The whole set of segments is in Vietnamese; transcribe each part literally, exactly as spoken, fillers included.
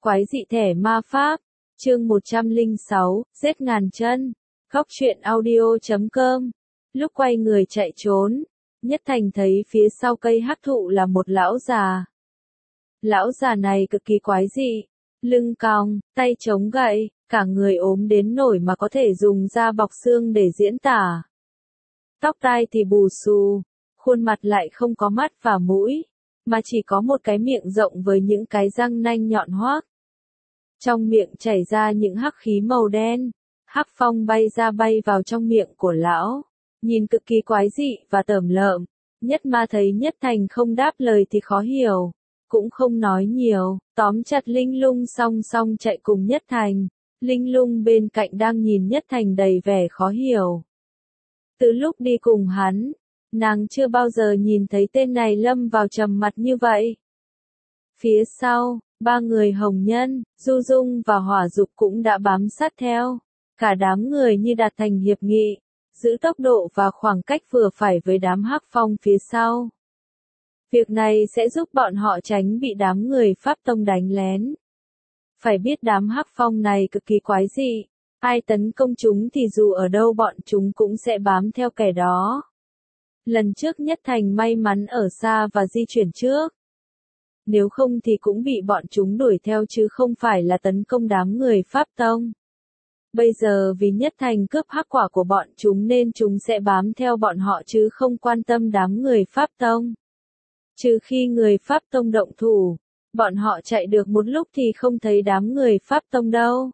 Quái dị thẻ ma pháp, chương một trăm lẻ sáu, giết ngàn chân, góc truyện audio chấm com. Lúc quay người chạy trốn, Nhất Thành thấy phía sau cây hắc thụ là một lão già. Lão già này cực kỳ quái dị, lưng còng, tay chống gậy, cả người ốm đến nỗi mà có thể dùng da bọc xương để diễn tả. Tóc tai thì bù xù, khuôn mặt lại không có mắt và mũi, mà chỉ có một cái miệng rộng với những cái răng nanh nhọn hoác. Trong miệng chảy ra những hắc khí màu đen, hắc phong bay ra bay vào trong miệng của lão, nhìn cực kỳ quái dị và tởm lợm. Nhất Ma thấy Nhất Thành không đáp lời thì khó hiểu, cũng không nói nhiều, tóm chặt Linh Lung song song chạy cùng Nhất Thành. Linh Lung bên cạnh đang nhìn Nhất Thành đầy vẻ khó hiểu. Từ lúc đi cùng hắn, nàng chưa bao giờ nhìn thấy tên này lâm vào trầm mặc như vậy. Phía sau, ba người Hồng Nhân, Du Dung và Hỏa Dục cũng đã bám sát theo. Cả đám người như đạt thành hiệp nghị, giữ tốc độ và khoảng cách vừa phải với đám hắc phong phía sau. Việc này sẽ giúp bọn họ tránh bị đám người Pháp Tông đánh lén. Phải biết đám hắc phong này cực kỳ quái dị, ai tấn công chúng thì dù ở đâu bọn chúng cũng sẽ bám theo kẻ đó. Lần trước Nhất Thành may mắn ở xa và di chuyển trước. Nếu không thì cũng bị bọn chúng đuổi theo chứ không phải là tấn công đám người Pháp Tông. Bây giờ vì Nhất Thành cướp hắc quả của bọn chúng nên chúng sẽ bám theo bọn họ chứ không quan tâm đám người Pháp Tông. Trừ khi người Pháp Tông động thủ, bọn họ chạy được một lúc thì không thấy đám người Pháp Tông đâu.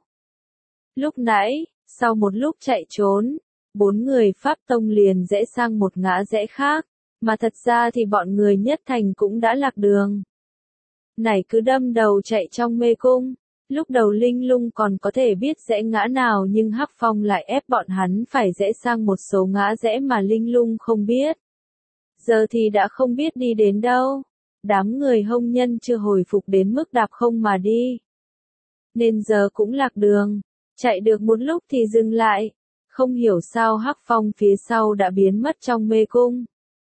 Lúc nãy, sau một lúc chạy trốn, bốn người Pháp Tông liền rẽ sang một ngã rẽ khác, mà thật ra thì bọn người Nhất Thành cũng đã lạc đường. Này cứ đâm đầu chạy trong mê cung, lúc đầu Linh Lung còn có thể biết rẽ ngã nào nhưng hắc phong lại ép bọn hắn phải rẽ sang một số ngã rẽ mà Linh Lung không biết. Giờ thì đã không biết đi đến đâu, đám người Hồng Nhân chưa hồi phục đến mức đạp không mà đi. Nên giờ cũng lạc đường, chạy được một lúc thì dừng lại, không hiểu sao hắc phong phía sau đã biến mất trong mê cung.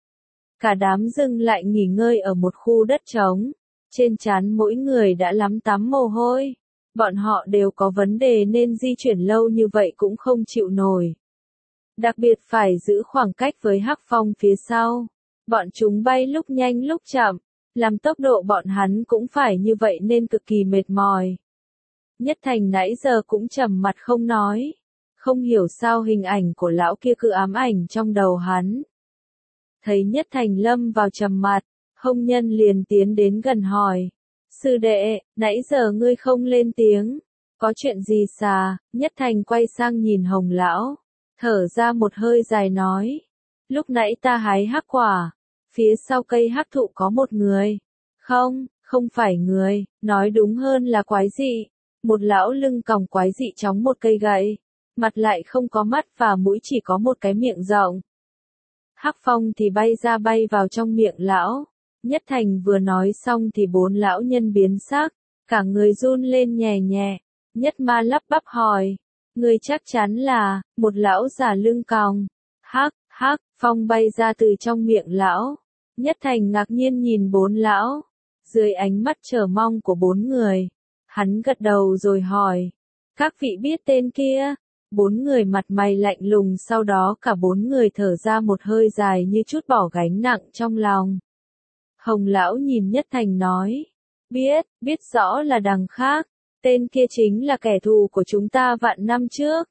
Cả đám dừng lại nghỉ ngơi ở một khu đất trống. Trên trán mỗi người đã lắm tắm mồ hôi. Bọn họ đều có vấn đề nên di chuyển lâu như vậy cũng không chịu nổi. Đặc biệt phải giữ khoảng cách với hắc phong phía sau. Bọn chúng bay lúc nhanh lúc chậm, làm tốc độ bọn hắn cũng phải như vậy nên cực kỳ mệt mỏi. Nhất Thành nãy giờ cũng trầm mặt không nói. Không hiểu sao hình ảnh của lão kia cứ ám ảnh trong đầu hắn. Thấy Nhất Thành lâm vào trầm mặt, Hồng Nhân liền tiến đến gần hỏi. Sư đệ, nãy giờ ngươi không lên tiếng. Có chuyện gì xà? Nhất Thành quay sang nhìn Hồng Lão. Thở ra một hơi dài nói. Lúc nãy ta hái hắc quả. Phía sau cây hắc thụ có một người. Không, không phải người. Nói đúng hơn là quái dị. Một lão lưng còng quái dị chống một cây gậy. Mặt lại không có mắt và mũi chỉ có một cái miệng rộng. Hắc phong thì bay ra bay vào trong miệng lão. Nhất Thành vừa nói xong thì bốn lão nhân biến sắc, cả người run lên nhẹ nhẹ. Nhất Ma lắp bắp hỏi, người chắc chắn là, một lão già lưng còng. Hắc, hắc, phong bay ra từ trong miệng lão. Nhất Thành ngạc nhiên nhìn bốn lão, dưới ánh mắt chờ mong của bốn người. Hắn gật đầu rồi hỏi, các vị biết tên kia? Bốn người mặt mày lạnh lùng sau đó cả bốn người thở ra một hơi dài như chút bỏ gánh nặng trong lòng. Hồng Lão nhìn Nhất Thành nói, biết, biết rõ là đằng khác, tên kia chính là kẻ thù của chúng ta vạn năm trước.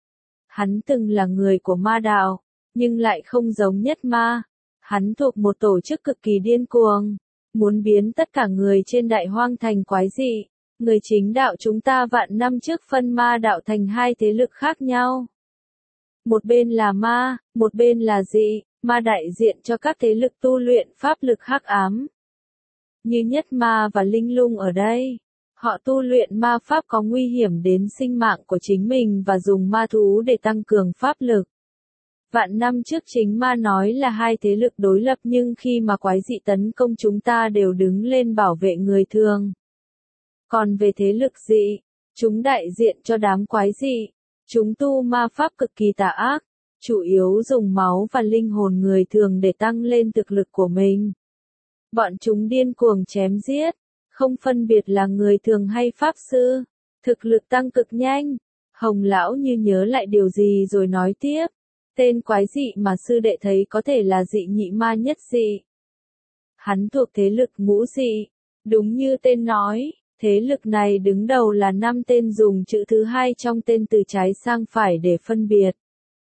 Hắn từng là người của ma đạo, nhưng lại không giống Nhất Ma. Hắn thuộc một tổ chức cực kỳ điên cuồng, muốn biến tất cả người trên đại hoang thành quái dị. Người chính đạo chúng ta vạn năm trước phân ma đạo thành hai thế lực khác nhau. Một bên là ma, một bên là dị. Ma đại diện cho các thế lực tu luyện pháp lực hắc ám. Như Nhất Ma và Linh Lung ở đây, họ tu luyện ma pháp có nguy hiểm đến sinh mạng của chính mình và dùng ma thú để tăng cường pháp lực. Vạn năm trước chính ma nói là hai thế lực đối lập nhưng khi mà quái dị tấn công chúng ta đều đứng lên bảo vệ người thường. Còn về thế lực dị, chúng đại diện cho đám quái dị, chúng tu ma pháp cực kỳ tà ác. Chủ yếu dùng máu và linh hồn người thường để tăng lên thực lực của mình. Bọn chúng điên cuồng chém giết, không phân biệt là người thường hay pháp sư, thực lực tăng cực nhanh. Hồng lão như nhớ lại điều gì rồi nói tiếp, tên quái dị mà sư đệ thấy có thể là dị nhị ma nhất dị. Hắn thuộc thế lực ngũ dị, đúng như tên nói, thế lực này đứng đầu là năm tên dùng chữ thứ hai trong tên từ trái sang phải để phân biệt.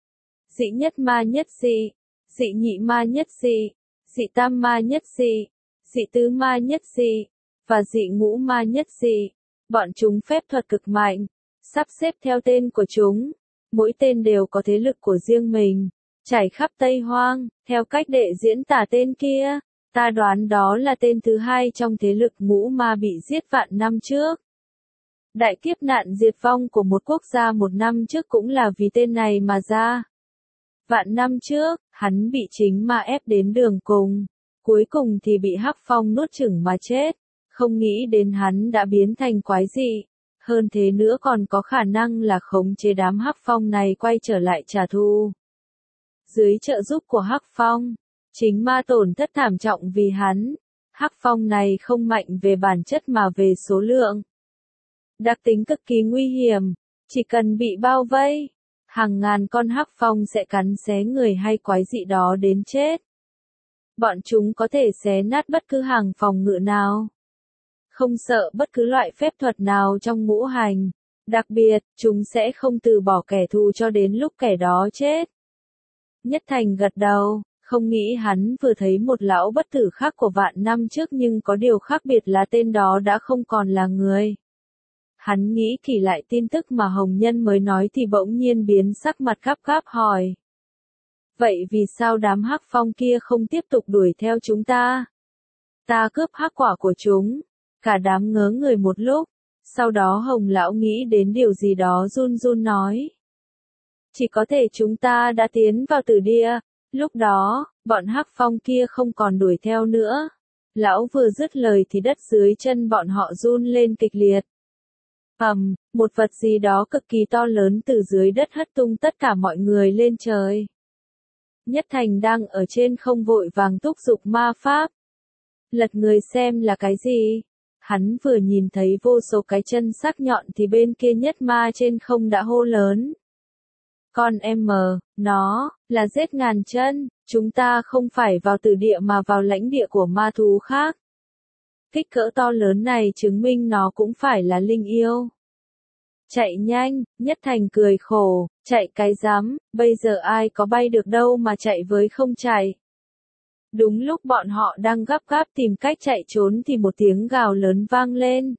Dị nhất ma nhất dị, dị nhị ma nhất dị, dị tam ma nhất dị, dị tứ ma nhất dị, và dị ngũ ma nhất dị. Bọn chúng phép thuật cực mạnh, sắp xếp theo tên của chúng, mỗi tên đều có thế lực của riêng mình, trải khắp Tây Hoang, theo cách đệ diễn tả tên kia, ta đoán đó là tên thứ hai trong thế lực ngũ ma bị giết vạn năm trước. Đại kiếp nạn diệt vong của một quốc gia một năm trước cũng là vì tên này mà ra. Vạn năm trước, hắn bị chính ma ép đến đường cùng, cuối cùng thì bị Hắc Phong nuốt chửng mà chết, không nghĩ đến hắn đã biến thành quái dị. Hơn thế nữa còn có khả năng là khống chế đám Hắc Phong này quay trở lại trả thù. Dưới trợ giúp của Hắc Phong, chính ma tổn thất thảm trọng vì hắn. Hắc Phong này không mạnh về bản chất mà về số lượng. Đặc tính cực kỳ nguy hiểm, chỉ cần bị bao vây, hàng ngàn con Hắc Phong sẽ cắn xé người hay quái dị đó đến chết. Bọn chúng có thể xé nát bất cứ hàng phòng ngự nào. Không sợ bất cứ loại phép thuật nào trong ngũ hành. Đặc biệt, chúng sẽ không từ bỏ kẻ thù cho đến lúc kẻ đó chết. Nhất Thành gật đầu, không nghĩ hắn vừa thấy một lão bất tử khác của vạn năm trước nhưng có điều khác biệt là tên đó đã không còn là người. Hắn nghĩ kỹ lại tin tức mà Hồng Nhân mới nói thì bỗng nhiên biến sắc mặt gấp gáp hỏi. Vậy vì sao đám Hắc Phong kia không tiếp tục đuổi theo chúng ta? Ta cướp hắc quả của chúng. Cả đám ngớ người một lúc, sau đó Hồng lão nghĩ đến điều gì đó run run nói. Chỉ có thể chúng ta đã tiến vào tử địa, lúc đó, bọn Hắc Phong kia không còn đuổi theo nữa. Lão vừa dứt lời thì đất dưới chân bọn họ run lên kịch liệt. Ầm, một vật gì đó cực kỳ to lớn từ dưới đất hất tung tất cả mọi người lên trời. Nhất Thành đang ở trên không vội vàng thúc giục ma pháp. Lật người xem là cái gì? Hắn vừa nhìn thấy vô số cái chân sắc nhọn thì bên kia nhất ma trên không đã hô lớn. Con em mờ, nó, là giết ngàn chân, chúng ta không phải vào tử địa mà vào lãnh địa của ma thú khác. Kích cỡ to lớn này chứng minh nó cũng phải là linh yêu. Chạy nhanh, Nhất Thành cười khổ, chạy cái rắm, bây giờ ai có bay được đâu mà chạy với không chạy. Đúng lúc bọn họ đang gấp gáp tìm cách chạy trốn thì một tiếng gào lớn vang lên.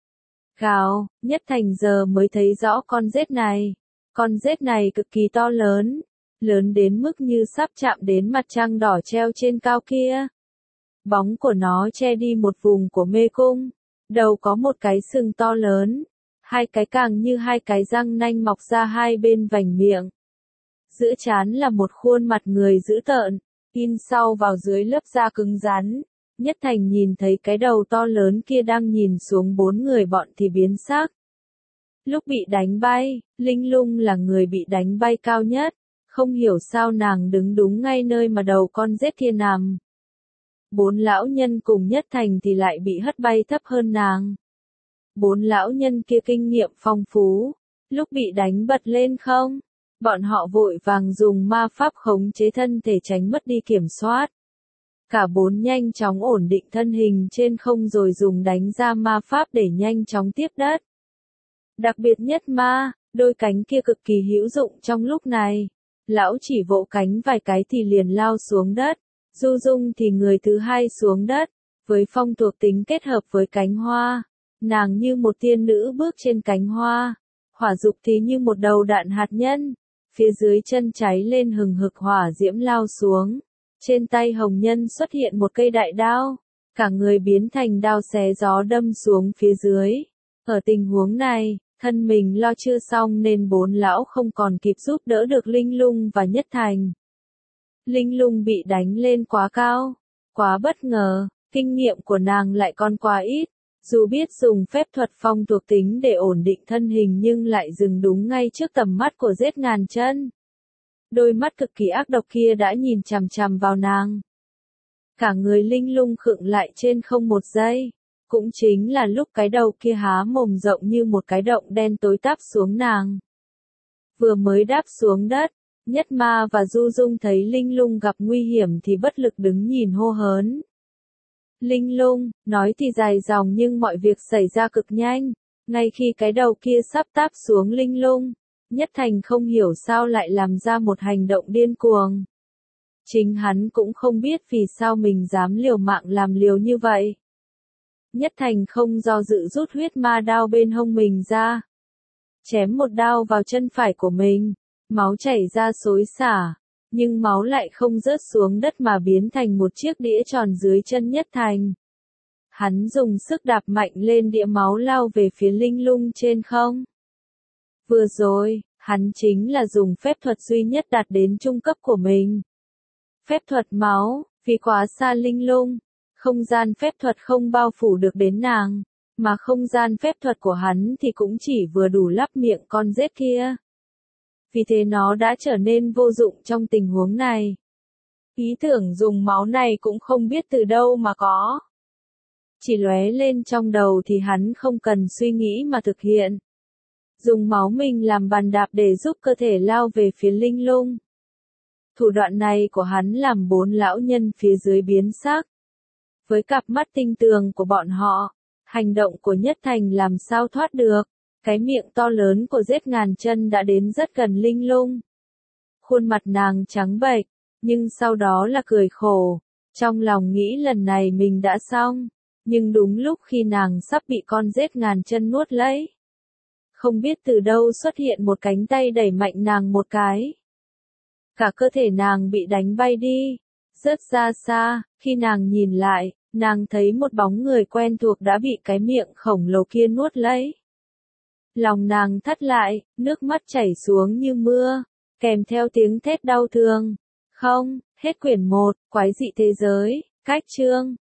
Gào, Nhất Thành giờ mới thấy rõ con rết này. Con rết này cực kỳ to lớn, lớn đến mức như sắp chạm đến mặt trăng đỏ treo trên cao kia. Bóng của nó che đi một vùng của mê cung, đầu có một cái sừng to lớn, hai cái càng như hai cái răng nanh mọc ra hai bên vành miệng. Giữa trán là một khuôn mặt người dữ tợn, in sau vào dưới lớp da cứng rắn. Nhất Thành nhìn thấy cái đầu to lớn kia đang nhìn xuống bốn người bọn thì biến sắc. Lúc bị đánh bay, Linh Lung là người bị đánh bay cao nhất, không hiểu sao nàng đứng đúng ngay nơi mà đầu con rết kia nằm. Bốn lão nhân cùng Nhất Thành thì lại bị hất bay thấp hơn nàng. Bốn lão nhân kia kinh nghiệm phong phú, lúc bị đánh bật lên không, bọn họ vội vàng dùng ma pháp khống chế thân thể tránh mất đi kiểm soát. Cả bốn nhanh chóng ổn định thân hình trên không rồi dùng đánh ra ma pháp để nhanh chóng tiếp đất. Đặc biệt nhất ma, đôi cánh kia cực kỳ hữu dụng trong lúc này. Lão chỉ vỗ cánh vài cái thì liền lao xuống đất, Du Dung thì người thứ hai xuống đất, với phong thuộc tính kết hợp với cánh hoa. Nàng như một tiên nữ bước trên cánh hoa, hỏa dục thì như một đầu đạn hạt nhân, phía dưới chân cháy lên hừng hực hỏa diễm lao xuống. Trên tay Hồng Nhân xuất hiện một cây đại đao, cả người biến thành đao xé gió đâm xuống phía dưới. Ở tình huống này, thân mình lo chưa xong nên bốn lão không còn kịp giúp đỡ được Linh Lung và Nhất Thành. Linh Lung bị đánh lên quá cao, quá bất ngờ, kinh nghiệm của nàng lại còn quá ít. Dù biết dùng phép thuật phong thuộc tính để ổn định thân hình nhưng lại dừng đúng ngay trước tầm mắt của giết ngàn chân. Đôi mắt cực kỳ ác độc kia đã nhìn chằm chằm vào nàng. Cả người Linh Lung khựng lại trên không một giây. Cũng chính là lúc cái đầu kia há mồm rộng như một cái động đen tối tắp xuống nàng. Vừa mới đáp xuống đất, Nhất Ma và Du Dung thấy Linh Lung gặp nguy hiểm thì bất lực đứng nhìn hô hớn. Linh Lung, nói thì dài dòng nhưng mọi việc xảy ra cực nhanh. Ngay khi cái đầu kia sắp táp xuống Linh Lung, Nhất Thành không hiểu sao lại làm ra một hành động điên cuồng. Chính hắn cũng không biết vì sao mình dám liều mạng làm liều như vậy. Nhất Thành không do dự rút huyết ma đao bên hông mình ra. Chém một đao vào chân phải của mình, máu chảy ra xối xả, nhưng máu lại không rớt xuống đất mà biến thành một chiếc đĩa tròn dưới chân Nhất Thành. Hắn dùng sức đạp mạnh lên đĩa máu lao về phía Linh Lung trên không. Vừa rồi, hắn chính là dùng phép thuật duy nhất đạt đến trung cấp của mình. Phép thuật máu, vì quá xa Linh Lung, không gian phép thuật không bao phủ được đến nàng, mà không gian phép thuật của hắn thì cũng chỉ vừa đủ lấp miệng con rết kia. Vì thế nó đã trở nên vô dụng trong tình huống này. Ý tưởng dùng máu này cũng không biết từ đâu mà có. Chỉ lóe lên trong đầu thì hắn không cần suy nghĩ mà thực hiện. Dùng máu mình làm bàn đạp để giúp cơ thể lao về phía Linh Lung. Thủ đoạn này của hắn làm bốn lão nhân phía dưới biến sắc. Với cặp mắt tinh tường của bọn họ, hành động của Nhất Thành làm sao thoát được. Cái miệng to lớn của Giết Ngàn Chân đã đến rất gần Linh Lung. Khuôn mặt nàng trắng bệch, nhưng sau đó là cười khổ. Trong lòng nghĩ lần này mình đã xong. Nhưng đúng lúc khi nàng sắp bị con Giết Ngàn Chân nuốt lấy. Không biết từ đâu xuất hiện một cánh tay đẩy mạnh nàng một cái. Cả cơ thể nàng bị đánh bay đi. Rất ra xa, khi nàng nhìn lại, nàng thấy một bóng người quen thuộc đã bị cái miệng khổng lồ kia nuốt lấy. Lòng nàng thắt lại, nước mắt chảy xuống như mưa, kèm theo tiếng thét đau thương. Không, hết quyển một, Quái dị thế giới, cách chương.